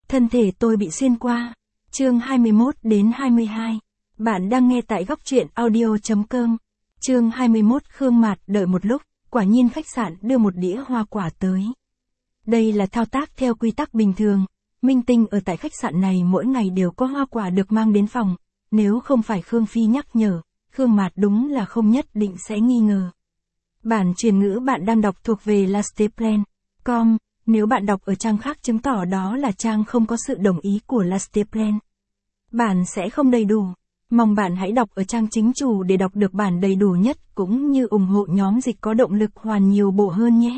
Thân thể tôi bị xuyên qua. Chương 21 đến 22. Bạn đang nghe tại góc truyện audio.com. Chương 21. Khương Mạt đợi một lúc, quả nhiên khách sạn đưa một đĩa hoa quả tới. Đây là thao tác theo quy tắc bình thường. Minh tinh ở tại khách sạn này mỗi ngày đều có hoa quả được mang đến phòng. Nếu không phải Khương Phi nhắc nhở, Khương Mạt đúng là không nhất định sẽ nghi ngờ. Bản truyền ngữ bạn đang đọc thuộc về lasteplan.com. Nếu bạn đọc ở trang khác chứng tỏ đó là trang không có sự đồng ý của Lasteplan. Bản sẽ không đầy đủ. Mong bạn hãy đọc ở trang chính chủ để đọc được bản đầy đủ nhất cũng như ủng hộ nhóm dịch có động lực hoàn nhiều bộ hơn nhé.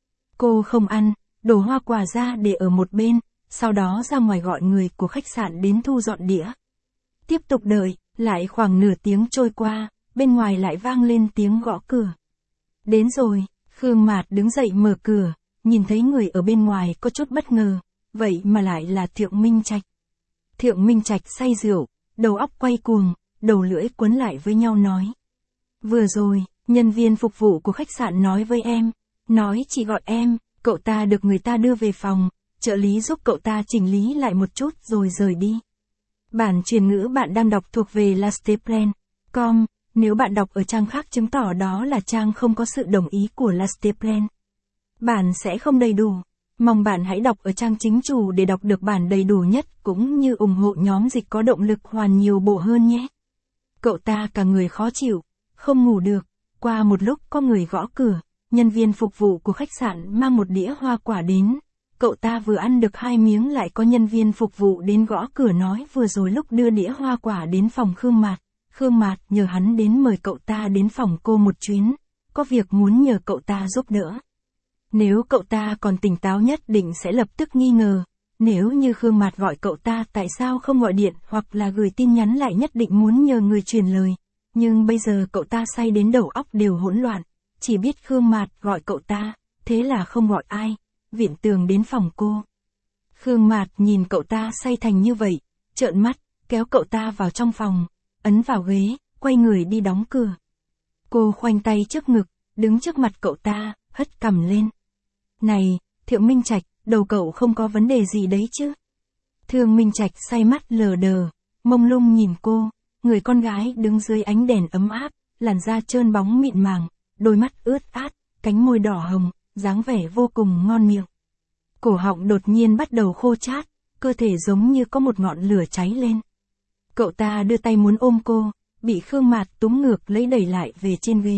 Cô không ăn, đổ hoa quả ra để ở một bên, sau đó ra ngoài gọi người của khách sạn đến thu dọn đĩa. Tiếp tục đợi, lại khoảng nửa tiếng trôi qua, bên ngoài lại vang lên tiếng gõ cửa. Đến rồi, Khương Mạt đứng dậy mở cửa. Nhìn thấy người ở bên ngoài có chút bất ngờ, vậy mà lại là Thượng Minh Trạch. Thượng Minh Trạch say rượu, đầu óc quay cuồng, đầu lưỡi quấn lại với nhau nói. Vừa rồi, nhân viên phục vụ của khách sạn nói với em, nói chỉ gọi em, cậu ta được người ta đưa về phòng, trợ lý giúp cậu ta chỉnh lý lại một chút rồi rời đi. Bản truyền ngữ bạn đang đọc thuộc về Lasteplan.com, nếu bạn đọc ở trang khác chứng tỏ đó là trang không có sự đồng ý của Lasteplan. Bản sẽ không đầy đủ. Mong bạn hãy đọc ở trang chính chủ để đọc được bản đầy đủ nhất cũng như ủng hộ nhóm dịch có động lực hoàn nhiều bộ hơn nhé. Cậu ta cả người khó chịu, không ngủ được. Qua một lúc có người gõ cửa, nhân viên phục vụ của khách sạn mang một đĩa hoa quả đến. Cậu ta vừa ăn được 2 miếng lại có nhân viên phục vụ đến gõ cửa nói vừa rồi lúc đưa đĩa hoa quả đến phòng Khương Mạt nhờ hắn đến mời cậu ta đến phòng cô một chuyến, có việc muốn nhờ cậu ta giúp đỡ. Nếu cậu ta còn tỉnh táo nhất định sẽ lập tức nghi ngờ, nếu như Khương Mạt gọi cậu ta tại sao không gọi điện hoặc là gửi tin nhắn lại nhất định muốn nhờ người truyền lời, nhưng bây giờ cậu ta say đến đầu óc đều hỗn loạn, chỉ biết Khương Mạt gọi cậu ta, thế là không gọi ai, viện tường đến phòng cô. Khương Mạt nhìn cậu ta say thành như vậy, trợn mắt, kéo cậu ta vào trong phòng, ấn vào ghế, quay người đi đóng cửa. Cô khoanh tay trước ngực, đứng trước mặt cậu ta, hất cằm lên. Này, Thượng Minh Trạch, đầu cậu không có vấn đề gì đấy chứ? Thượng Minh Trạch say mắt lờ đờ, mông lung nhìn cô, người con gái đứng dưới ánh đèn ấm áp, làn da trơn bóng mịn màng, đôi mắt ướt át, cánh môi đỏ hồng, dáng vẻ vô cùng ngon miệng. Cổ họng đột nhiên bắt đầu khô chát, cơ thể giống như có một ngọn lửa cháy lên. Cậu ta đưa tay muốn ôm cô, bị Khương Mạt túm ngược lấy đẩy lại về trên ghế.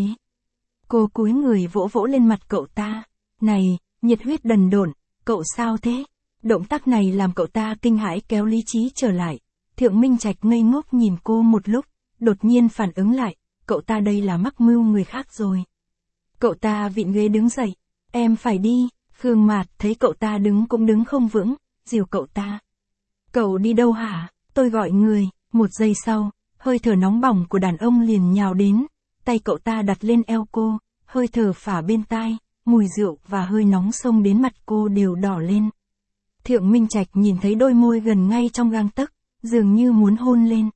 Cô cúi người vỗ vỗ lên mặt cậu ta. Này, nhiệt huyết đần độn, cậu sao thế? Động tác này làm cậu ta kinh hãi kéo lý trí trở lại. Thượng Minh Trạch ngây ngốc nhìn cô một lúc, đột nhiên phản ứng lại, cậu ta đây là mắc mưu người khác rồi. Cậu ta vịn ghế đứng dậy, em phải đi. Khương Mạt thấy cậu ta đứng cũng đứng không vững, dìu cậu ta. Cậu đi đâu hả? Tôi gọi người. Một giây sau, hơi thở nóng bỏng của đàn ông liền nhào đến, tay cậu ta đặt lên eo cô, hơi thở phả bên tai. Mùi rượu và hơi nóng xông đến mặt cô đều đỏ lên. Thượng Minh Trạch nhìn thấy đôi môi gần ngay trong gang tấc, dường như muốn hôn lên.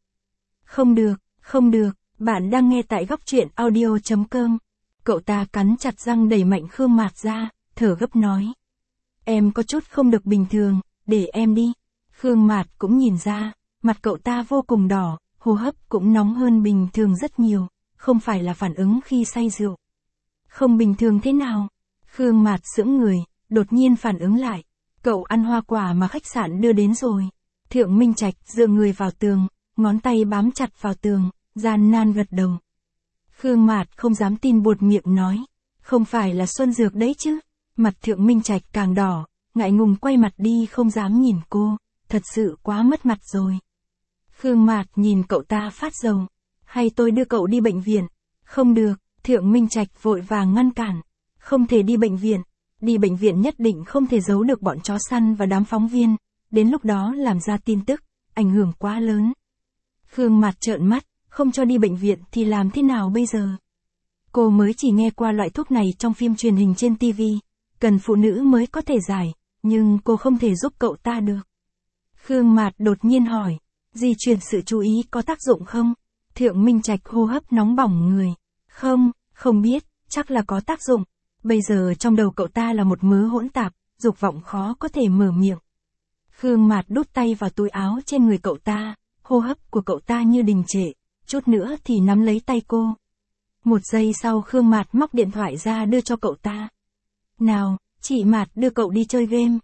Không được, bạn đang nghe tại góc truyện audio.com. Cậu ta cắn chặt răng đẩy mạnh Khương Mạt ra, thở gấp nói. Em có chút không được bình thường, để em đi. Khương Mạt cũng nhìn ra, mặt cậu ta vô cùng đỏ, hô hấp cũng nóng hơn bình thường rất nhiều, không phải là phản ứng khi say rượu. Không bình thường thế nào? Khương Mạt sững người, đột nhiên phản ứng lại. Cậu ăn hoa quả mà khách sạn đưa đến rồi. Thượng Minh Trạch dựa người vào tường, ngón tay bám chặt vào tường, gian nan gật đầu. Khương Mạt không dám tin buột miệng nói. Không phải là Xuân Dược đấy chứ? Mặt Thượng Minh Trạch càng đỏ, ngại ngùng quay mặt đi không dám nhìn cô, thật sự quá mất mặt rồi. Khương Mạt nhìn cậu ta phát rầu. Hay tôi đưa cậu đi bệnh viện? Không được, Thượng Minh Trạch vội vàng ngăn cản. Không thể đi bệnh viện nhất định không thể giấu được bọn chó săn và đám phóng viên, đến lúc đó làm ra tin tức, ảnh hưởng quá lớn. Khương Mạt trợn mắt, không cho đi bệnh viện thì làm thế nào bây giờ? Cô mới chỉ nghe qua loại thuốc này trong phim truyền hình trên TV, cần phụ nữ mới có thể giải, nhưng cô không thể giúp cậu ta được. Khương Mạt đột nhiên hỏi, di chuyển sự chú ý có tác dụng không? Thượng Minh Trạch hô hấp nóng bỏng người. Không biết, chắc là có tác dụng. Bây giờ trong đầu cậu ta là một mớ hỗn tạp, dục vọng khó có thể mở miệng. Khương Mạt đút tay vào túi áo trên người cậu ta, hô hấp của cậu ta như đình trệ, chút nữa thì nắm lấy tay cô. Một giây sau Khương Mạt móc điện thoại ra đưa cho cậu ta. Nào, chị Mạt đưa cậu đi chơi game.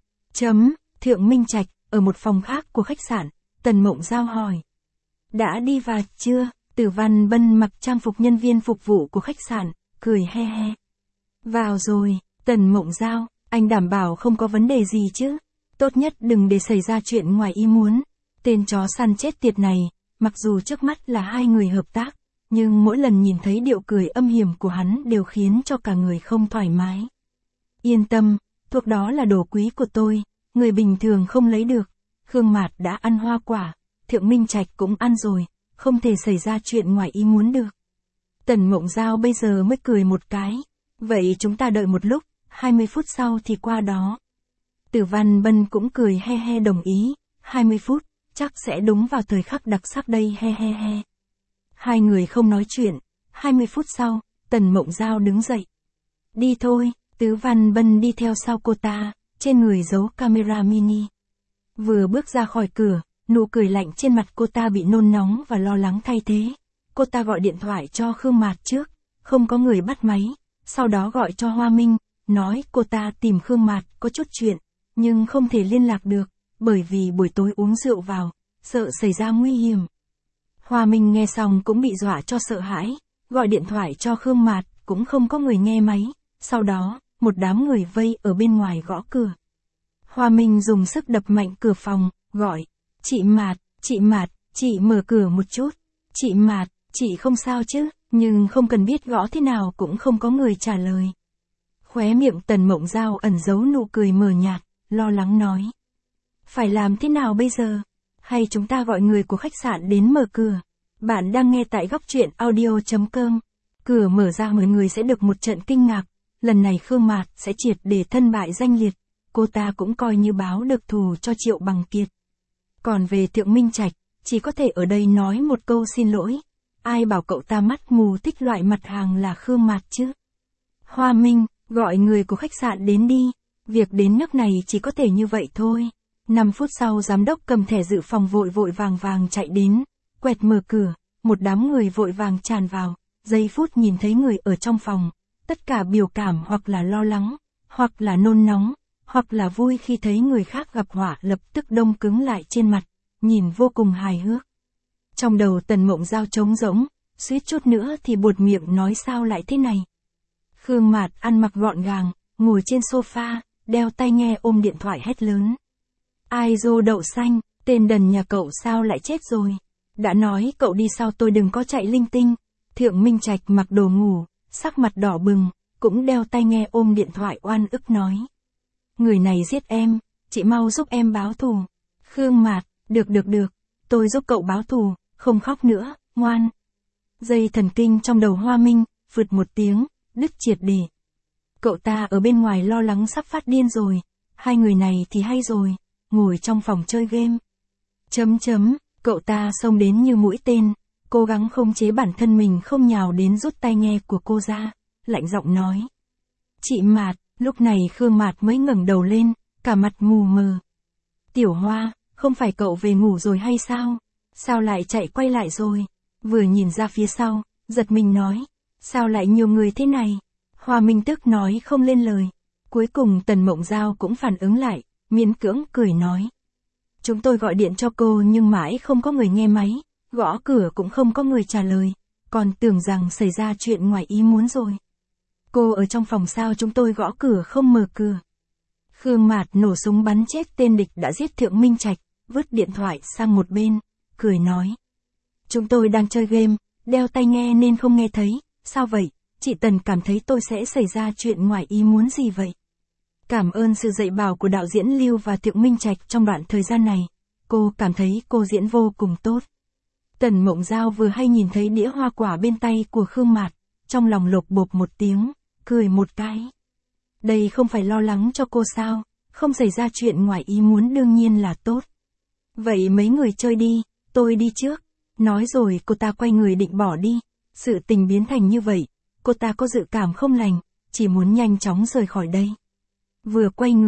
Thượng Minh Trạch, ở một phòng khác của khách sạn, Tần Mộng Giao hỏi. Đã đi vào chưa? Tử Văn Bân mặc trang phục nhân viên phục vụ của khách sạn, cười he he. Vào rồi, Tần Mộng Giao, anh đảm bảo không có vấn đề gì chứ? Tốt nhất đừng để xảy ra chuyện ngoài ý muốn. Tên chó săn chết tiệt này, mặc dù trước mắt là hai người hợp tác, nhưng mỗi lần nhìn thấy điệu cười âm hiểm của hắn đều khiến cho cả người không thoải mái. Yên tâm, thuốc đó là đồ quý của tôi, người bình thường không lấy được. Khương Mạt đã ăn hoa quả, Thượng Minh Trạch cũng ăn rồi, không thể xảy ra chuyện ngoài ý muốn được. Tần Mộng Giao bây giờ mới cười một cái. Vậy chúng ta đợi một lúc, 20 phút sau thì qua đó. Tử Văn Bân cũng cười he he đồng ý, 20 phút, chắc sẽ đúng vào thời khắc đặc sắc đây he he he. Hai người không nói chuyện, 20 phút sau, Tần Mộng Giao đứng dậy. Đi thôi, Tử Văn Bân đi theo sau cô ta, trên người giấu camera mini. Vừa bước ra khỏi cửa, nụ cười lạnh trên mặt cô ta bị nôn nóng và lo lắng thay thế. Cô ta gọi điện thoại cho Khương Mạt trước, không có người bắt máy, sau đó gọi cho Hoa Minh, nói cô ta tìm Khương Mạt có chút chuyện, nhưng không thể liên lạc được, bởi vì buổi tối uống rượu vào, sợ xảy ra nguy hiểm. Hoa Minh nghe xong cũng bị dọa cho sợ hãi, gọi điện thoại cho Khương Mạt, cũng không có người nghe máy, sau đó, một đám người vây ở bên ngoài gõ cửa. Hoa Minh dùng sức đập mạnh cửa phòng, gọi, chị Mạt, chị mở cửa một chút, chị Mạt, chị không sao chứ, nhưng không cần biết gõ thế nào cũng không có người trả lời. Khóe miệng Tần Mộng Giao ẩn giấu nụ cười mờ nhạt, lo lắng nói. Phải làm thế nào bây giờ? Hay chúng ta gọi người của khách sạn đến mở cửa? Bạn đang nghe tại góc truyện audio.com. Cửa mở ra mọi người sẽ được một trận kinh ngạc. Lần này Khương Mạt sẽ triệt để thân bại danh liệt. Cô ta cũng coi như báo được thù cho Triệu Bằng Kiệt. Còn về Thượng Minh Trạch, chỉ có thể ở đây nói một câu xin lỗi. Ai bảo cậu ta mắt mù thích loại mặt hàng là Khương Mạt chứ? Hoa Minh, gọi người của khách sạn đến đi. Việc đến nước này chỉ có thể như vậy thôi. 5 phút sau giám đốc cầm thẻ dự phòng vội vàng chạy đến, quẹt mở cửa, một đám người vội vàng tràn vào, giây phút nhìn thấy người ở trong phòng, tất cả biểu cảm hoặc là lo lắng, hoặc là nôn nóng, hoặc là vui khi thấy người khác gặp họa lập tức đông cứng lại trên mặt, nhìn vô cùng hài hước. Trong đầu Tần Mộng Giao trống rỗng, suýt chút nữa thì buột miệng nói sao lại thế này. Khương Mạt ăn mặc gọn gàng, ngồi trên sofa, đeo tai nghe ôm điện thoại hét lớn. Ai dô đậu xanh, tên đần nhà cậu sao lại chết rồi. Đã nói cậu đi sau tôi đừng có chạy linh tinh. Thượng Minh Trạch mặc đồ ngủ, sắc mặt đỏ bừng, cũng đeo tai nghe ôm điện thoại oan ức nói. Người này giết em, chị mau giúp em báo thù. Khương Mạt, được, tôi giúp cậu báo thù, không khóc nữa, ngoan. Dây thần kinh trong đầu Hoa Minh, phượt một tiếng, đứt triệt để. Cậu ta ở bên ngoài lo lắng sắp phát điên rồi, hai người này thì hay rồi, ngồi trong phòng chơi game. Cậu ta xông đến như mũi tên, cố gắng khống chế bản thân mình không nhào đến rút tai nghe của cô ra, lạnh giọng nói. Chị Mạt, lúc này Khương Mạt mới ngẩng đầu lên, cả mặt mù mờ. Tiểu Hoa, không phải cậu về ngủ rồi hay sao? Sao lại chạy quay lại rồi? Vừa nhìn ra phía sau, giật mình nói. Sao lại nhiều người thế này? Hoa Minh tức nói không lên lời. Cuối cùng Tần Mộng Giao cũng phản ứng lại, miễn cưỡng cười nói. Chúng tôi gọi điện cho cô nhưng mãi không có người nghe máy, gõ cửa cũng không có người trả lời, còn tưởng rằng xảy ra chuyện ngoài ý muốn rồi. Cô ở trong phòng sao chúng tôi gõ cửa không mở cửa. Khương Mạt nổ súng bắn chết tên địch đã giết Thượng Minh Trạch, vứt điện thoại sang một bên, cười nói. Chúng tôi đang chơi game, đeo tai nghe nên không nghe thấy, sao vậy, chị Tần cảm thấy tôi sẽ xảy ra chuyện ngoài ý muốn gì vậy? Cảm ơn sự dạy bảo của đạo diễn Lưu và Thượng Minh Trạch trong đoạn thời gian này, cô cảm thấy cô diễn vô cùng tốt. Tần Mộng Giao vừa hay nhìn thấy đĩa hoa quả bên tay của Khương Mạt, trong lòng lột bột một tiếng, cười một cái. Đây không phải lo lắng cho cô sao, không xảy ra chuyện ngoài ý muốn đương nhiên là tốt. Vậy mấy người chơi đi, tôi đi trước. Nói rồi cô ta quay người định bỏ đi, sự tình biến thành như vậy, cô ta có dự cảm không lành, chỉ muốn nhanh chóng rời khỏi đây. Vừa quay người,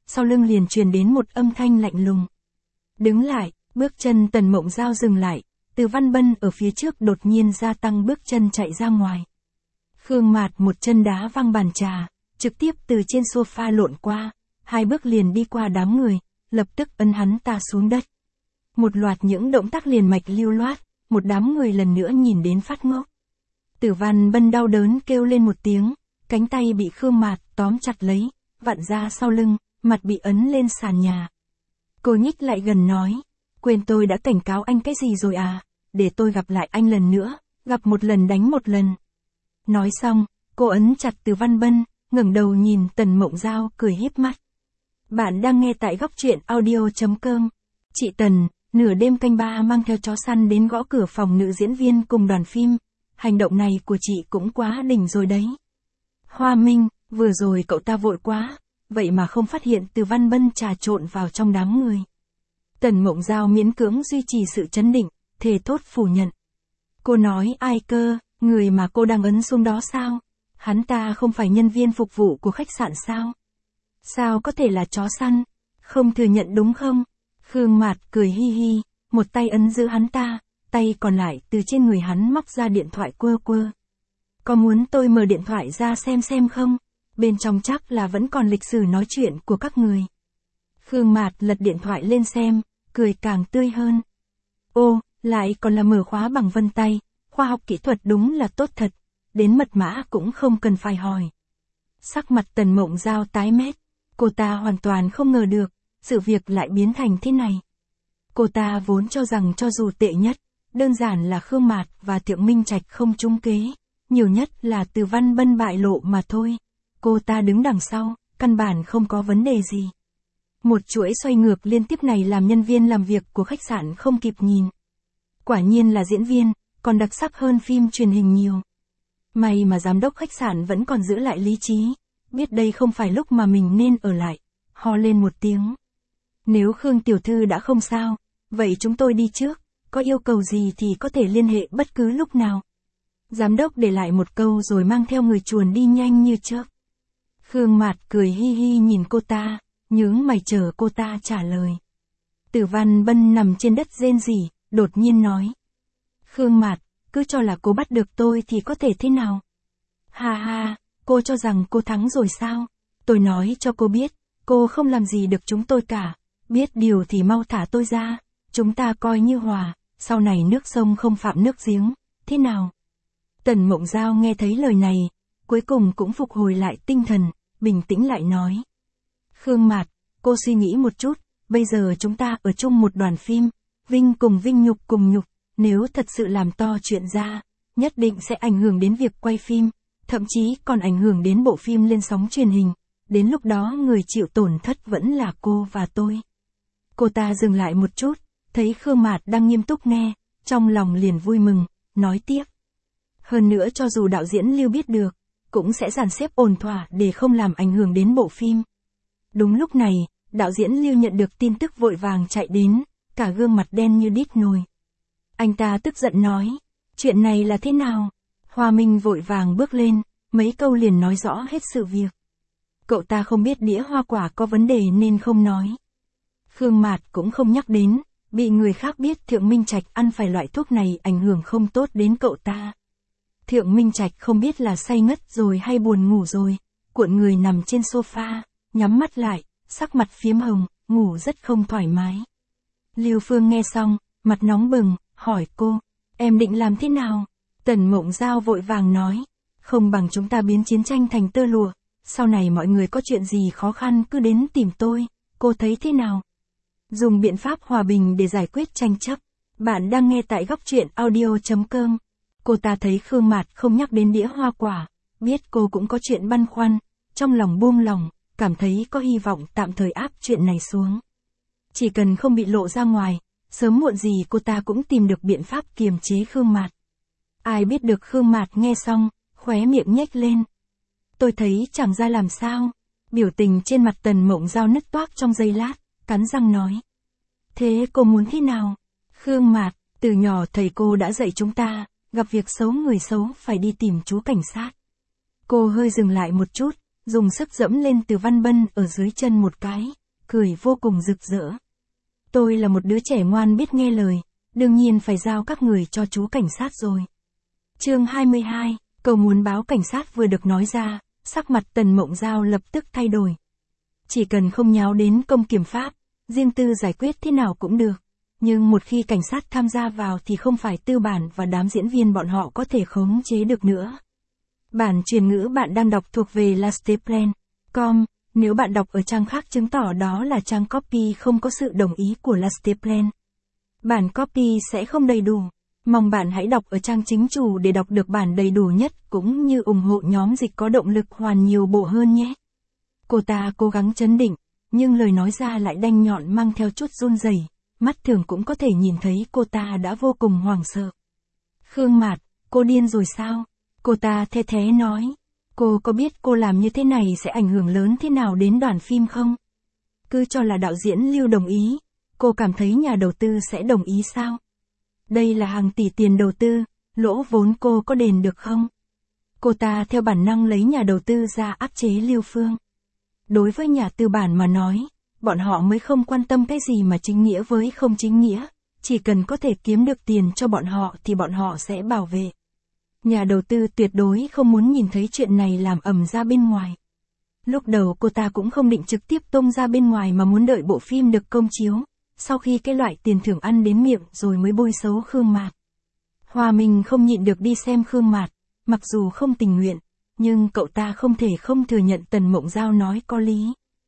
sau lưng liền truyền đến một âm thanh lạnh lùng. Đứng lại, bước chân Tần Mộng Giao dừng lại, Từ Văn Bân ở phía trước đột nhiên gia tăng bước chân chạy ra ngoài. Khương Mạt một chân đá văng bàn trà, trực tiếp từ trên sofa lộn qua, 2 bước liền đi qua đám người, lập tức ấn hắn ta xuống đất. Một loạt những động tác liền mạch lưu loát, một đám người lần nữa nhìn đến phát ngốc. Tử Văn Bân đau đớn kêu lên một tiếng, cánh tay bị Khương Mạt tóm chặt lấy, vặn ra sau lưng, mặt bị ấn lên sàn nhà. Cô nhích lại gần nói, quên tôi đã cảnh cáo anh cái gì rồi à, để tôi gặp lại anh lần nữa, gặp một lần đánh một lần. Nói xong, cô ấn chặt Từ Văn Bân, ngẩng đầu nhìn Tần Mộng Giao cười híp mắt. Bạn đang nghe tại góc truyện audio.com. Chị Tần, nửa đêm canh 3 mang theo chó săn đến gõ cửa phòng nữ diễn viên cùng đoàn phim. Hành động này của chị cũng quá đỉnh rồi đấy. Hoa Minh, vừa rồi cậu ta vội quá, vậy mà không phát hiện Từ Văn Bân trà trộn vào trong đám người. Tần Mộng Giao miễn cưỡng duy trì sự trấn định, thề thốt phủ nhận. Cô nói ai cơ, người mà cô đang ấn xuống đó sao? Hắn ta không phải nhân viên phục vụ của khách sạn sao? Sao có thể là chó săn? Không thừa nhận đúng không? Khương Mạt cười hi hi, một tay ấn giữ hắn ta, tay còn lại từ trên người hắn móc ra điện thoại quơ quơ. Có muốn tôi mở điện thoại ra xem không? Bên trong chắc là vẫn còn lịch sử nói chuyện của các người. Khương Mạt lật điện thoại lên xem, cười càng tươi hơn. Ô, lại còn là mở khóa bằng vân tay, khoa học kỹ thuật đúng là tốt thật, đến mật mã cũng không cần phải hỏi. Sắc mặt Tần Mộng Giao tái mét, cô ta hoàn toàn không ngờ được, sự việc lại biến thành thế này. Cô ta vốn cho rằng cho dù tệ nhất, đơn giản là Khương Mạt và Thượng Minh Trạch không trúng kế, nhiều nhất là Từ Văn Bân bại lộ mà thôi. Cô ta đứng đằng sau, căn bản không có vấn đề gì. Một chuỗi xoay ngược liên tiếp này làm nhân viên làm việc của khách sạn không kịp nhìn. Quả nhiên là diễn viên, còn đặc sắc hơn phim truyền hình nhiều. May mà giám đốc khách sạn vẫn còn giữ lại lý trí, biết đây không phải lúc mà mình nên ở lại, ho lên một tiếng. Nếu Khương tiểu thư đã không sao, vậy chúng tôi đi trước, có yêu cầu gì thì có thể liên hệ bất cứ lúc nào. Giám đốc để lại một câu rồi mang theo người chuồn đi nhanh như chớp. Khương Mạt cười hi hi nhìn cô ta, nhướng mày chờ cô ta trả lời. Tử Văn Bân nằm trên đất rên rỉ, đột nhiên nói. Khương Mạt, cứ cho là cô bắt được tôi thì có thể thế nào? Ha ha, cô cho rằng cô thắng rồi sao? Tôi nói cho cô biết, cô không làm gì được chúng tôi cả, biết điều thì mau thả tôi ra, chúng ta coi như hòa, sau này nước sông không phạm nước giếng, thế nào? Tần Mộng Giao nghe thấy lời này, cuối cùng cũng phục hồi lại tinh thần, bình tĩnh lại nói. Khương Mạt, cô suy nghĩ một chút, bây giờ chúng ta ở chung một đoàn phim, vinh cùng vinh nhục cùng nhục, nếu thật sự làm to chuyện ra, nhất định sẽ ảnh hưởng đến việc quay phim, thậm chí còn ảnh hưởng đến bộ phim lên sóng truyền hình, đến lúc đó người chịu tổn thất vẫn là cô và tôi. Cô ta dừng lại một chút, thấy Khương Mạt đang nghiêm túc nghe, trong lòng liền vui mừng, nói tiếp. Hơn nữa cho dù đạo diễn Lưu biết được, cũng sẽ dàn xếp ổn thỏa để không làm ảnh hưởng đến bộ phim. Đúng lúc này, đạo diễn Lưu nhận được tin tức vội vàng chạy đến, cả gương mặt đen như đít nồi. Anh ta tức giận nói, chuyện này là thế nào? Hoa Minh vội vàng bước lên, mấy câu liền nói rõ hết sự việc. Cậu ta không biết đĩa hoa quả có vấn đề nên không nói. Khương Mạt cũng không nhắc đến, bị người khác biết Thượng Minh Trạch ăn phải loại thuốc này ảnh hưởng không tốt đến cậu ta. Thượng Minh Trạch không biết là say ngất rồi hay buồn ngủ rồi, cuộn người nằm trên sofa, nhắm mắt lại, sắc mặt phiếm hồng, ngủ rất không thoải mái. Lưu Phương nghe xong, mặt nóng bừng, hỏi cô, em định làm thế nào? Tần Mộng Giao vội vàng nói, không bằng chúng ta biến chiến tranh thành tơ lụa, sau này mọi người có chuyện gì khó khăn cứ đến tìm tôi, cô thấy thế nào? Dùng biện pháp hòa bình để giải quyết tranh chấp. Bạn đang nghe tại góc truyện audio.com. Cô ta thấy Khương Mạt không nhắc đến đĩa hoa quả, biết cô cũng có chuyện băn khoăn, trong lòng buông lòng, cảm thấy có hy vọng tạm thời áp chuyện này xuống. Chỉ cần không bị lộ ra ngoài, sớm muộn gì cô ta cũng tìm được biện pháp kiềm chế Khương Mạt. Ai biết được Khương Mạt nghe xong, khóe miệng nhếch lên. Tôi thấy chẳng ra làm sao. Biểu tình trên mặt Tần Mộng Giao nứt toác trong giây lát, cắn răng nói. Thế cô muốn thế nào? Khương Mạt, từ nhỏ thầy cô đã dạy chúng ta, gặp việc xấu người xấu phải đi tìm chú cảnh sát. Cô hơi dừng lại một chút, dùng sức dẫm lên Từ Văn Bân ở dưới chân một cái, cười vô cùng rực rỡ. Tôi là một đứa trẻ ngoan biết nghe lời, đương nhiên phải giao các người cho chú cảnh sát rồi. Chương 22, câu muốn báo cảnh sát vừa được nói ra, sắc mặt Tần Mộng Giao lập tức thay đổi. Chỉ cần không nháo đến công kiểm pháp, riêng tư giải quyết thế nào cũng được. Nhưng một khi cảnh sát tham gia vào thì không phải tư bản và đám diễn viên bọn họ có thể khống chế được nữa. Bản truyền ngữ bạn đang đọc thuộc về lasteplan.com, nếu bạn đọc ở trang khác chứng tỏ đó là trang copy không có sự đồng ý của Lasteplan. Bản copy sẽ không đầy đủ. Mong bạn hãy đọc ở trang chính chủ để đọc được bản đầy đủ nhất cũng như ủng hộ nhóm dịch có động lực hoàn nhiều bộ hơn nhé. Cô ta cố gắng trấn định, nhưng lời nói ra lại đanh nhọn mang theo chút run rẩy, mắt thường cũng có thể nhìn thấy cô ta đã vô cùng hoảng sợ. Khương Mạt, cô điên rồi sao? Cô ta the thé nói. Cô có biết cô làm như thế này sẽ ảnh hưởng lớn thế nào đến đoàn phim không? Cứ cho là đạo diễn Lưu đồng ý, cô cảm thấy nhà đầu tư sẽ đồng ý sao? Đây là hàng tỷ tiền đầu tư, lỗ vốn cô có đền được không? Cô ta theo bản năng lấy nhà đầu tư ra áp chế Lưu Phương. Đối với nhà tư bản mà nói, bọn họ mới không quan tâm cái gì mà chính nghĩa với không chính nghĩa, chỉ cần có thể kiếm được tiền cho bọn họ thì bọn họ sẽ bảo vệ. Nhà đầu tư tuyệt đối không muốn nhìn thấy chuyện này làm ầm ra bên ngoài. Lúc đầu cô ta cũng không định trực tiếp tung ra bên ngoài mà muốn đợi bộ phim được công chiếu, sau khi cái loại tiền thưởng ăn đến miệng rồi mới bôi xấu Khương Mạt. Hòa Minh không nhịn được đi xem Khương Mạt, mặc dù không tình nguyện, nhưng cậu ta không thể không thừa nhận Tần Mộng Giao nói có lý.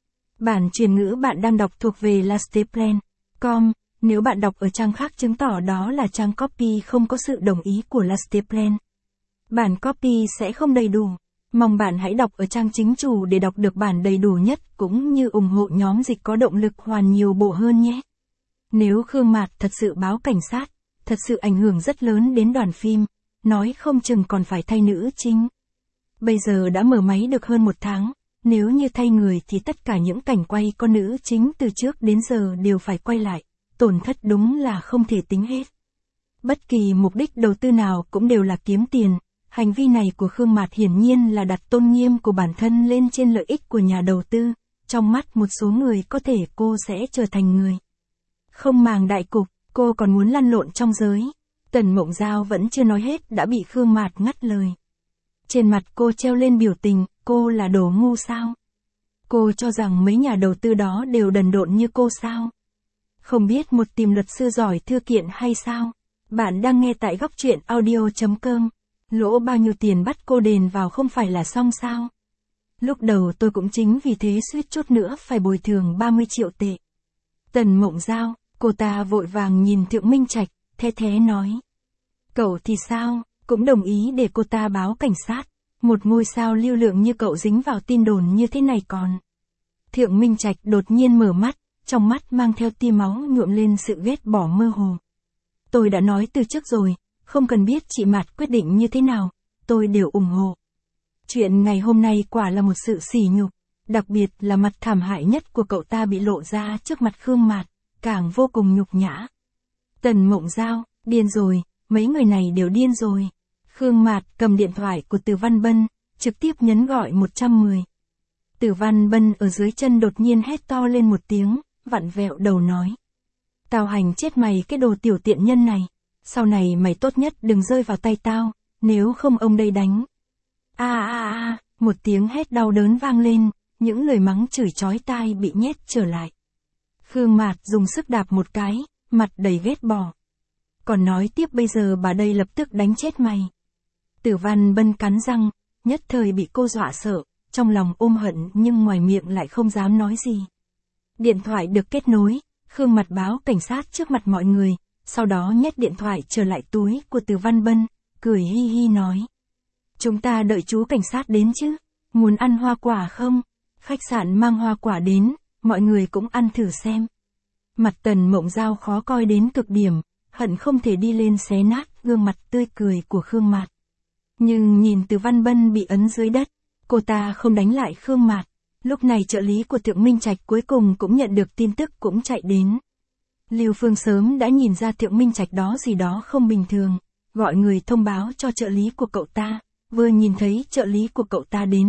Bản truyền ngữ bạn đang đọc thuộc về lasteplan.com, nếu bạn đọc ở trang khác chứng tỏ đó là trang copy không có sự đồng ý của Lasteplan. Bản copy sẽ không đầy đủ. Mong bạn hãy đọc ở trang chính chủ để đọc được bản đầy đủ nhất cũng như ủng hộ nhóm dịch có động lực hoàn nhiều bộ hơn nhé. Nếu Khương Mạt thật sự báo cảnh sát, thật sự ảnh hưởng rất lớn đến đoàn phim, nói không chừng còn phải thay nữ chính. Bây giờ đã mở máy được hơn 1 tháng, nếu như thay người thì tất cả những cảnh quay có nữ chính từ trước đến giờ đều phải quay lại, tổn thất đúng là không thể tính hết. Bất kỳ mục đích đầu tư nào cũng đều là kiếm tiền, hành vi này của Khương Mạt hiển nhiên là đặt tôn nghiêm của bản thân lên trên lợi ích của nhà đầu tư, trong mắt một số người có thể cô sẽ trở thành người không màng đại cục, cô còn muốn lăn lộn trong giới. Tần Mộng Giao vẫn chưa nói hết đã bị Khương Mạt ngắt lời. Trên mặt cô treo lên biểu tình, cô là đồ ngu sao? Cô cho rằng mấy nhà đầu tư đó đều đần độn như cô sao? Không biết một tìm luật sư giỏi thư kiện hay sao? Bạn đang nghe tại góc truyện audio.com. Lỗ bao nhiêu tiền bắt cô đền vào không phải là xong sao? Lúc đầu tôi cũng chính vì thế suýt chút nữa phải bồi thường 30 triệu tệ. Tần Mộng Giao, cô ta vội vàng nhìn Thượng Minh Trạch, the thé nói. Cậu thì sao, cũng đồng ý để cô ta báo cảnh sát. Một ngôi sao lưu lượng như cậu dính vào tin đồn như thế này còn. Thượng Minh Trạch đột nhiên mở mắt, trong mắt mang theo tia máu nhuộm lên sự ghét bỏ mơ hồ. Tôi đã nói từ trước rồi, không cần biết chị Mạt quyết định như thế nào, tôi đều ủng hộ. Chuyện ngày hôm nay quả là một sự sỉ nhục, đặc biệt là mặt thảm hại nhất của cậu ta bị lộ ra trước mặt Khương Mạt, càng vô cùng nhục nhã. Tần Mộng Giao, điên rồi, mấy người này đều điên rồi. Khương Mạt cầm điện thoại của Từ Văn Bân, trực tiếp nhấn gọi 110. Từ Văn Bân ở dưới chân đột nhiên hét to lên một tiếng, vặn vẹo đầu nói. Tao hành chết mày cái đồ tiểu tiện nhân này, sau này mày tốt nhất đừng rơi vào tay tao, nếu không ông đây đánh. Một tiếng hét đau đớn vang lên, những lời mắng chửi chói tai bị nhét trở lại. Khương Mạt dùng sức đạp một cái, mặt đầy ghét bỏ. Còn nói tiếp bây giờ bà đây lập tức đánh chết mày. Từ Văn Bân cắn răng, nhất thời bị cô dọa sợ, trong lòng ôm hận nhưng ngoài miệng lại không dám nói gì. Điện thoại được kết nối, Khương Mạt báo cảnh sát trước mặt mọi người, sau đó nhét điện thoại trở lại túi của Từ Văn Bân, cười hi hi nói. Chúng ta đợi chú cảnh sát đến chứ, muốn ăn hoa quả không? Khách sạn mang hoa quả đến, mọi người cũng ăn thử xem. Mặt Tần Mộng Giao khó coi đến cực điểm, hận không thể đi lên xé nát gương mặt tươi cười của Khương Mạt. Nhưng nhìn Từ Văn Bân bị ấn dưới đất, cô ta không đánh lại Khương Mạt. Lúc này trợ lý của Thượng Minh Trạch cuối cùng cũng nhận được tin tức cũng chạy đến. Lưu Phương sớm đã nhìn ra Thượng Minh Trạch đó gì đó không bình thường, gọi người thông báo cho trợ lý của cậu ta, vừa nhìn thấy trợ lý của cậu ta đến,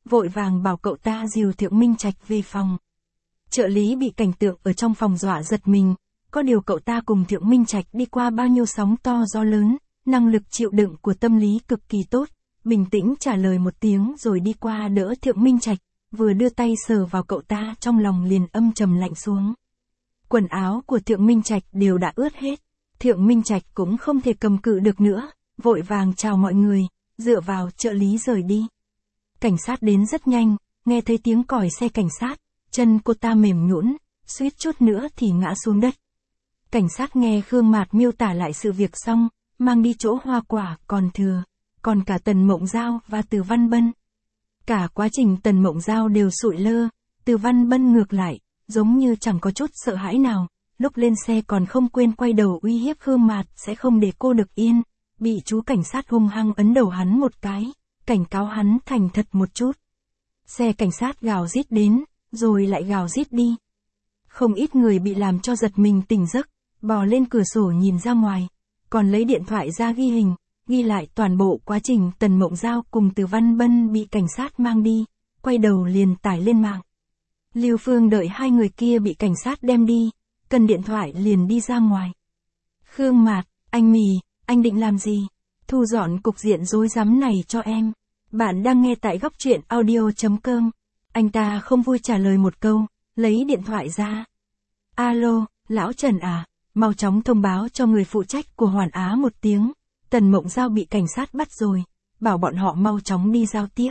vội vàng bảo cậu ta dìu Thượng Minh Trạch về phòng. Trợ lý bị cảnh tượng ở trong phòng dọa giật mình, có điều cậu ta cùng Thượng Minh Trạch đi qua bao nhiêu sóng to gió lớn, năng lực chịu đựng của tâm lý cực kỳ tốt, bình tĩnh trả lời một tiếng rồi đi qua đỡ Thượng Minh Trạch, vừa đưa tay sờ vào cậu ta trong lòng liền âm trầm lạnh xuống. Quần áo của Thượng Minh Trạch đều đã ướt hết, Thượng Minh Trạch cũng không thể cầm cự được nữa, vội vàng chào mọi người, dựa vào trợ lý rời đi. Cảnh sát đến rất nhanh, nghe thấy tiếng còi xe cảnh sát, chân cô ta mềm nhũn, suýt chút nữa thì ngã xuống đất. Cảnh sát nghe Khương Mạt miêu tả lại sự việc xong, mang đi chỗ hoa quả còn thừa, còn cả Tần Mộng Giao và Từ Văn Bân. Cả quá trình Tần Mộng Giao đều sụi lơ, Từ Văn Bân ngược lại, giống như chẳng có chút sợ hãi nào, lúc lên xe còn không quên quay đầu uy hiếp Khương Mạt sẽ không để cô được yên, bị chú cảnh sát hung hăng ấn đầu hắn một cái, cảnh cáo hắn thành thật một chút. Xe cảnh sát gào rít đến, rồi lại gào rít đi. Không ít người bị làm cho giật mình tỉnh giấc, bò lên cửa sổ nhìn ra ngoài, còn lấy điện thoại ra ghi hình, ghi lại toàn bộ quá trình Tần Mộng Giao cùng Từ Văn Bân bị cảnh sát mang đi, quay đầu liền tải lên mạng. Lưu Phương đợi hai người kia bị cảnh sát đem đi, cần điện thoại liền đi ra ngoài. Khương Mạt, anh Mì, anh định làm gì? Thu dọn cục diện rối rắm này cho em. Bạn đang nghe tại góc truyện audio.com. Anh ta không vui trả lời một câu, lấy điện thoại ra. Alo, lão Trần à, mau chóng thông báo cho người phụ trách của Hoàn Á một tiếng. Tần Mộng Giao bị cảnh sát bắt rồi, bảo bọn họ mau chóng đi giao tiếp.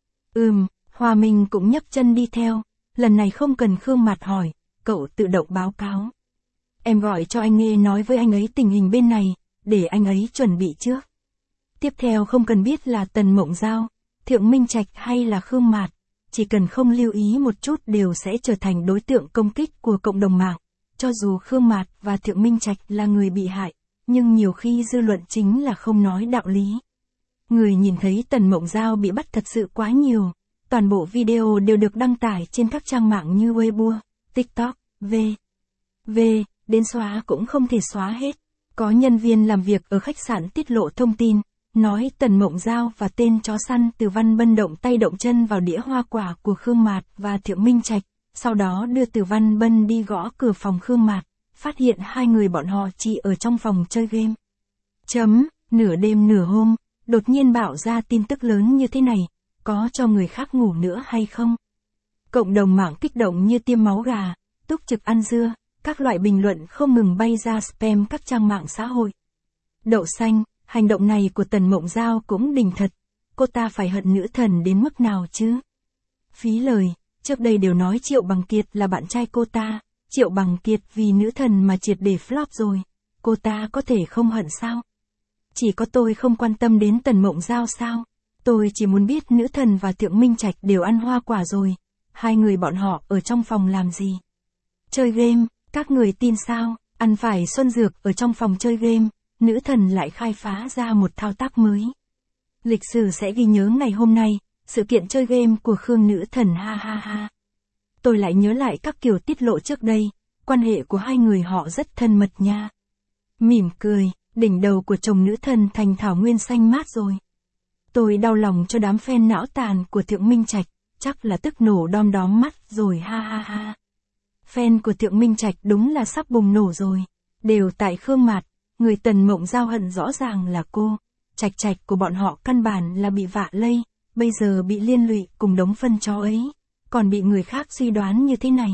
Hòa Minh cũng nhấc chân đi theo, lần này không cần Khương Mạt hỏi, cậu tự động báo cáo. Em gọi cho anh Nghê nói với anh ấy tình hình bên này, để anh ấy chuẩn bị trước. Tiếp theo không cần biết là Tần Mộng Giao, Thượng Minh Trạch hay là Khương Mạt, chỉ cần không lưu ý một chút đều sẽ trở thành đối tượng công kích của cộng đồng mạng. Cho dù Khương Mạt và Thượng Minh Trạch là người bị hại, nhưng nhiều khi dư luận chính là không nói đạo lý. Người nhìn thấy Tần Mộng Giao bị bắt thật sự quá nhiều, toàn bộ video đều được đăng tải trên các trang mạng như Weibo, TikTok, đến xóa cũng không thể xóa hết. Có nhân viên làm việc ở khách sạn tiết lộ thông tin, nói Tần Mộng Giao và tên chó săn Từ Văn Bân động tay động chân vào đĩa hoa quả của Khương Mạt và Thượng Minh Trạch, sau đó đưa Từ Văn Bân đi gõ cửa phòng Khương Mạt, phát hiện hai người bọn họ chỉ ở trong phòng chơi game. Nửa đêm nửa hôm, đột nhiên bạo ra tin tức lớn như thế này, có cho người khác ngủ nữa hay không? Cộng đồng mạng kích động như tiêm máu gà, túc trực ăn dưa, các loại bình luận không ngừng bay ra spam các trang mạng xã hội. Đậu xanh, hành động này của Tần Mộng Giao cũng đỉnh thật, cô ta phải hận nữ thần đến mức nào chứ? Phí lời, trước đây đều nói Triệu Bằng Kiệt là bạn trai cô ta, Triệu Bằng Kiệt vì nữ thần mà triệt để flop rồi, cô ta có thể không hận sao? Chỉ có tôi không quan tâm đến Tần Mộng Giao sao? Tôi chỉ muốn biết nữ thần và Thượng Minh Trạch đều ăn hoa quả rồi, hai người bọn họ ở trong phòng làm gì? Chơi game, các người tin sao? Ăn phải xuân dược ở trong phòng chơi game, nữ thần lại khai phá ra một thao tác mới. Lịch sử sẽ ghi nhớ ngày hôm nay, sự kiện chơi game của Khương nữ thần ha ha ha. Tôi lại nhớ lại các kiểu tiết lộ trước đây, quan hệ của hai người họ rất thân mật nha. Mỉm cười, đỉnh đầu của chồng nữ thần thành thảo nguyên xanh mát rồi. Tôi đau lòng cho đám fan não tàn của Thượng Minh Trạch, chắc là tức nổ đom đóm mắt rồi ha ha ha. Fan của Thượng Minh Trạch đúng là sắp bùng nổ rồi, đều tại Khương Mạt, người Tần Mộng Giao hận rõ ràng là cô. Trạch của bọn họ căn bản là bị vạ lây, bây giờ bị liên lụy cùng đống phân chó ấy, còn bị người khác suy đoán như thế này.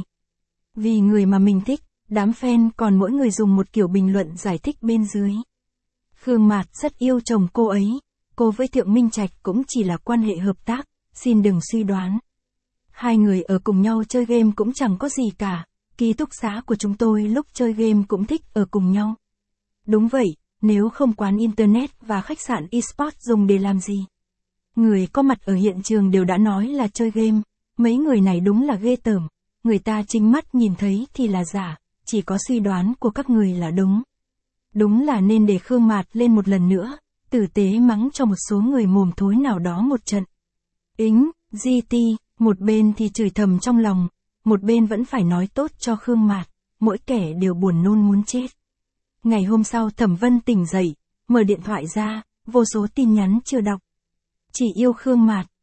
Vì người mà mình thích, đám fan còn mỗi người dùng một kiểu bình luận giải thích bên dưới. Khương Mạt rất yêu chồng cô ấy, cô với Thượng Minh Trạch cũng chỉ là quan hệ hợp tác, xin đừng suy đoán. Hai người ở cùng nhau chơi game cũng chẳng có gì cả, ký túc xá của chúng tôi lúc chơi game cũng thích ở cùng nhau. Đúng vậy, nếu không quán internet và khách sạn eSports dùng để làm gì? Người có mặt ở hiện trường đều đã nói là chơi game, mấy người này đúng là ghê tởm, người ta chính mắt nhìn thấy thì là giả, chỉ có suy đoán của các người là đúng. Đúng là nên để Khương Mạt lên một lần nữa, tử tế mắng cho một số người mồm thối nào đó một trận. GT, một bên thì chửi thầm trong lòng, một bên vẫn phải nói tốt cho Khương Mạt, mỗi kẻ đều buồn nôn muốn chết. Ngày hôm sau Thẩm Vân tỉnh dậy, mở điện thoại ra, vô số tin nhắn chưa đọc. Chỉ yêu Khương Mạt,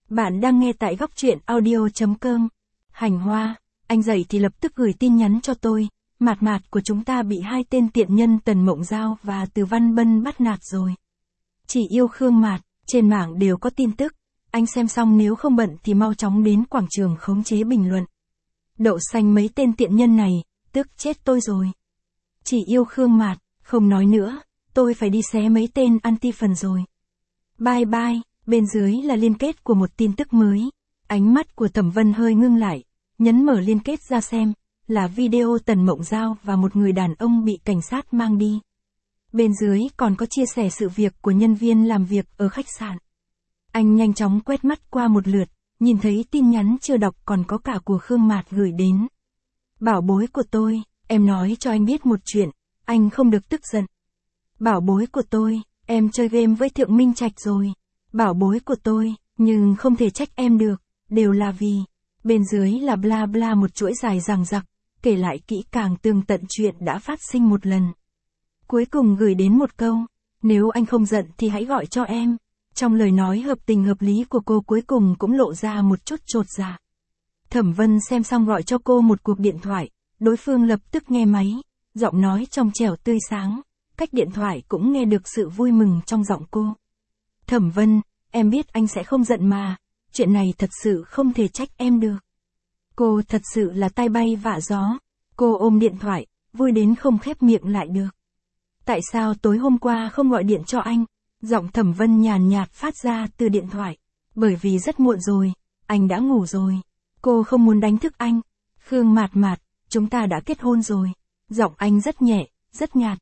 Bạn đang nghe tại góc truyện audio.com. Hành Hoa, anh dậy thì lập tức gửi tin nhắn cho tôi. Mạt mạt của chúng ta bị hai tên tiện nhân Tần Mộng Giao và Từ Văn Bân bắt nạt rồi. Chỉ yêu Khương Mạt, trên mạng đều có tin tức. Anh xem xong nếu không bận thì mau chóng đến quảng trường khống chế bình luận. Đậu xanh mấy tên tiện nhân này, tức chết tôi rồi. Chỉ yêu Khương Mạt, không nói nữa, tôi phải đi xé mấy tên anti phần rồi. Bye bye. Bên dưới là liên kết của một tin tức mới. Ánh mắt của Thẩm Vân hơi ngưng lại, nhấn mở liên kết ra xem, là video Tần Mộng Giao và một người đàn ông bị cảnh sát mang đi. Bên dưới còn có chia sẻ sự việc của nhân viên làm việc ở khách sạn. Anh nhanh chóng quét mắt qua một lượt, nhìn thấy tin nhắn chưa đọc còn có cả của Khương Mạt gửi đến. Bảo bối của tôi, em nói cho anh biết một chuyện, anh không được tức giận. Bảo bối của tôi, em chơi game với Thượng Minh Trạch rồi. Bảo bối của tôi, nhưng không thể trách em được, đều là vì. Bên dưới là bla bla một chuỗi dài dằng dặc, kể lại kỹ càng tường tận chuyện đã phát sinh một lần. Cuối cùng gửi đến một câu, nếu anh không giận thì hãy gọi cho em. Trong lời nói hợp tình hợp lý của cô cuối cùng cũng lộ ra một chút chột dạ. Thẩm Vân xem xong gọi cho cô một cuộc điện thoại, đối phương lập tức nghe máy, giọng nói trong trẻo tươi sáng, cách điện thoại cũng nghe được sự vui mừng trong giọng cô. Thẩm Vân, em biết anh sẽ không giận mà, chuyện này thật sự không thể trách em được. Cô thật sự là tai bay vạ gió, cô ôm điện thoại, vui đến không khép miệng lại được. Tại sao tối hôm qua không gọi điện cho anh? Giọng Thẩm Vân nhàn nhạt phát ra từ điện thoại. Bởi vì rất muộn rồi, anh đã ngủ rồi. Cô không muốn đánh thức anh. Khương Mạt Mạt, chúng ta đã kết hôn rồi. Giọng anh rất nhẹ, rất nhạt.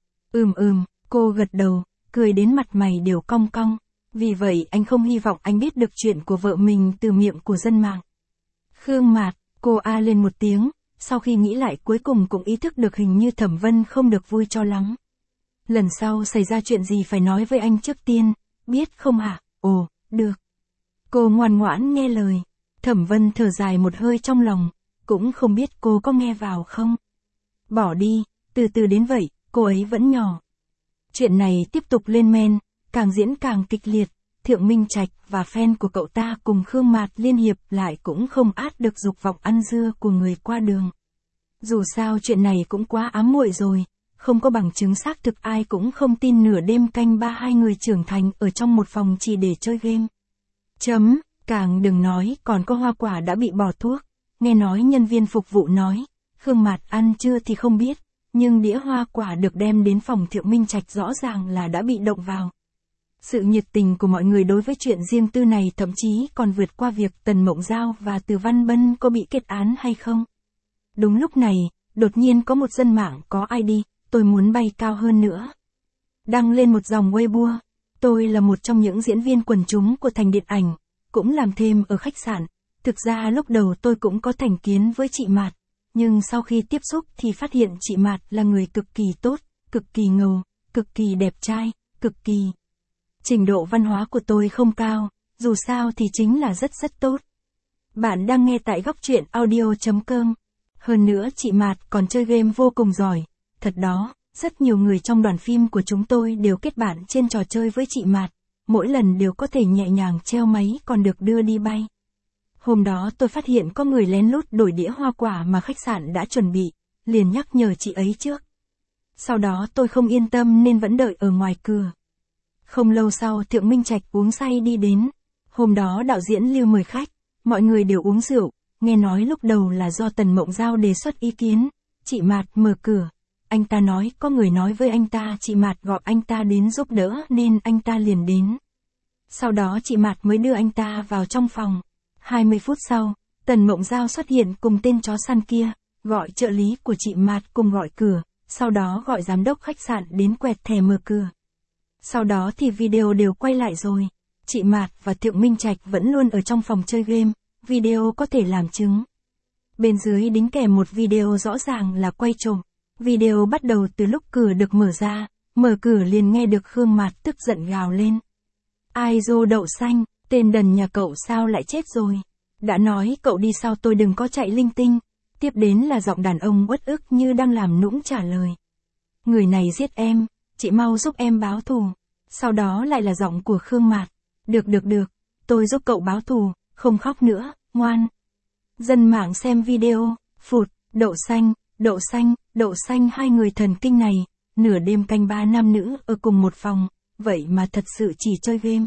Cô gật đầu, cười đến mặt mày đều cong cong. Vì vậy anh không hy vọng anh biết được chuyện của vợ mình từ miệng của dân mạng. Khương Mạt, cô a lên một tiếng, sau khi nghĩ lại cuối cùng cũng ý thức được hình như Thẩm Vân không được vui cho lắm. Lần sau xảy ra chuyện gì phải nói với anh trước tiên, biết không hả? Ồ, được. Cô ngoan ngoãn nghe lời. Thẩm Vân thở dài một hơi trong lòng, cũng không biết cô có nghe vào không. Bỏ đi, từ từ đến vậy, cô ấy vẫn nhỏ. Chuyện này tiếp tục lên men, càng diễn càng kịch liệt, Thượng Minh Trạch và fan của cậu ta cùng Khương Mạt liên hiệp lại cũng không át được dục vọng ăn dưa của người qua đường. Dù sao chuyện này cũng quá ám muội rồi, không có bằng chứng xác thực ai cũng không tin nửa đêm canh ba hai người trưởng thành ở trong một phòng chỉ để chơi game. Càng đừng nói còn có Hoa Quả đã bị bỏ thuốc, nghe nói nhân viên phục vụ nói, Khương Mạt ăn chưa thì không biết, nhưng đĩa Hoa Quả được đem đến phòng Thượng Minh Trạch rõ ràng là đã bị động vào. Sự nhiệt tình của mọi người đối với chuyện riêng tư này thậm chí còn vượt qua việc Tần Mộng Giao và Từ Văn Bân có bị kết án hay không. Đúng lúc này, đột nhiên có một dân mạng có ID, tôi muốn bay cao hơn nữa. Đăng lên một dòng Weibo, tôi là một trong những diễn viên quần chúng của Thành Điện Ảnh, cũng làm thêm ở khách sạn. Thực ra lúc đầu tôi cũng có thành kiến với chị Mạt, nhưng sau khi tiếp xúc thì phát hiện chị Mạt là người cực kỳ tốt, cực kỳ ngầu, cực kỳ đẹp trai, cực kỳ. Trình độ văn hóa của tôi không cao, dù sao thì chính là rất tốt. Bạn đang nghe tại góc truyện audio.com. Hơn nữa chị Mạt còn chơi game vô cùng giỏi. Thật đó, rất nhiều người trong đoàn phim của chúng tôi đều kết bạn trên trò chơi với chị Mạt. Mỗi lần đều có thể nhẹ nhàng treo máy còn được đưa đi bay. Hôm đó tôi phát hiện có người lén lút đổi đĩa Hoa Quả mà khách sạn đã chuẩn bị, liền nhắc nhở chị ấy trước. Sau đó tôi không yên tâm nên vẫn đợi ở ngoài cửa. Không lâu sau Thượng Minh Trạch uống say đi đến. Hôm đó đạo diễn Lưu mời khách, mọi người đều uống rượu, nghe nói lúc đầu là do Tần Mộng Giao đề xuất ý kiến. Chị Mạt mở cửa. Anh ta nói có người nói với anh ta chị Mạt gọi anh ta đến giúp đỡ nên anh ta liền đến. Sau đó chị Mạt mới đưa anh ta vào trong phòng. 20 phút sau, Tần Mộng Giao xuất hiện cùng tên chó săn kia, gọi trợ lý của chị Mạt cùng gọi cửa, sau đó gọi giám đốc khách sạn đến quẹt thẻ mở cửa. Sau đó thì video đều quay lại rồi. Chị Mạt và Thượng Minh Trạch vẫn luôn ở trong phòng chơi game, video có thể làm chứng. Bên dưới đính kèm một video rõ ràng là quay trộm. Video bắt đầu từ lúc cửa được mở ra, mở cửa liền nghe được Khương Mạt tức giận gào lên. Ai dô đậu xanh, tên đần nhà cậu sao lại chết rồi. Đã nói cậu đi sau tôi đừng có chạy linh tinh. Tiếp đến là giọng đàn ông uất ức như đang làm nũng trả lời. Người này giết em, chị mau giúp em báo thù. Sau đó lại là giọng của Khương Mạt. Được, tôi giúp cậu báo thù, không khóc nữa, ngoan. Dân mạng xem video, phụt, đậu xanh, đậu xanh, đậu xanh, hai người thần kinh này, nửa đêm canh ba nam nữ ở cùng một phòng, vậy mà thật sự chỉ chơi game.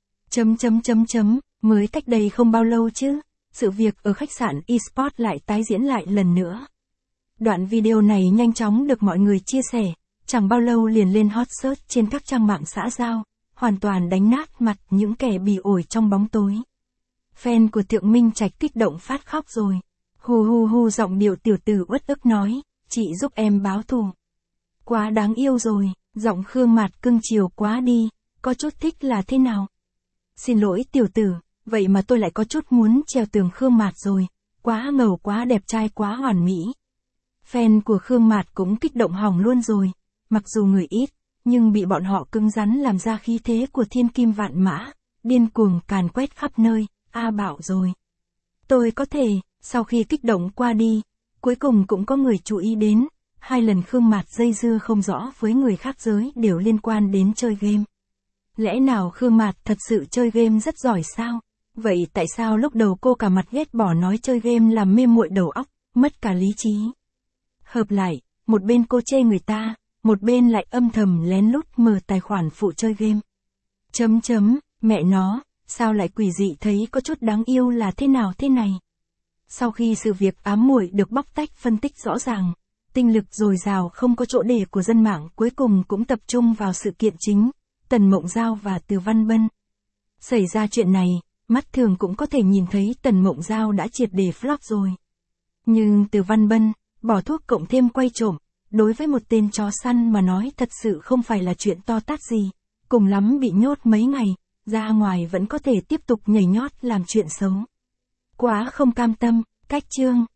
Mới cách đây không bao lâu chứ, sự việc ở khách sạn eSport lại tái diễn lại lần nữa. Đoạn video này nhanh chóng được mọi người chia sẻ, chẳng bao lâu liền lên hot search trên các trang mạng xã giao, hoàn toàn đánh nát mặt những kẻ bỉ ổi trong bóng tối. Fan của Thượng Minh Trạch kích động phát khóc rồi. Hu giọng điệu tiểu tử uất ức nói, chị giúp em báo thù. Quá đáng yêu rồi, giọng Khương Mạt cưng chiều quá đi, có chút thích là thế nào? Xin lỗi tiểu tử, vậy mà tôi lại có chút muốn treo tường Khương Mạt rồi, quá ngầu quá đẹp trai quá hoàn mỹ. Fan của Khương Mạt cũng kích động hỏng luôn rồi, mặc dù người ít, nhưng bị bọn họ cứng rắn làm ra khí thế của thiên kim vạn mã, điên cuồng càn quét khắp nơi, bảo rồi. Tôi có thể, sau khi kích động qua đi, cuối cùng cũng có người chú ý đến, 2 lần Khương Mạt dây dưa không rõ với người khác giới đều liên quan đến chơi game. Lẽ nào Khương Mạt thật sự chơi game rất giỏi sao? Vậy tại sao lúc đầu cô cả mặt ghét bỏ nói chơi game làm mê muội đầu óc, mất cả lý trí? Hợp lại, một bên cô chê người ta, một bên lại âm thầm lén lút mở tài khoản phụ chơi game. Mẹ nó, sao lại quỷ dị thấy có chút đáng yêu là thế nào thế này? Sau khi sự việc ám muội được bóc tách phân tích rõ ràng, tinh lực dồi dào không có chỗ để của dân mạng cuối cùng cũng tập trung vào sự kiện chính, Tần Mộng Giao và Từ Văn Bân. Xảy ra chuyện này, mắt thường cũng có thể nhìn thấy Tần Mộng Giao đã triệt để flop rồi. Nhưng Từ Văn Bân, bỏ thuốc cộng thêm quay trộm, đối với một tên chó săn mà nói thật sự không phải là chuyện to tát gì, cùng lắm bị nhốt mấy ngày, ra ngoài vẫn có thể tiếp tục nhảy nhót làm chuyện xấu. Quá không cam tâm, cách chương.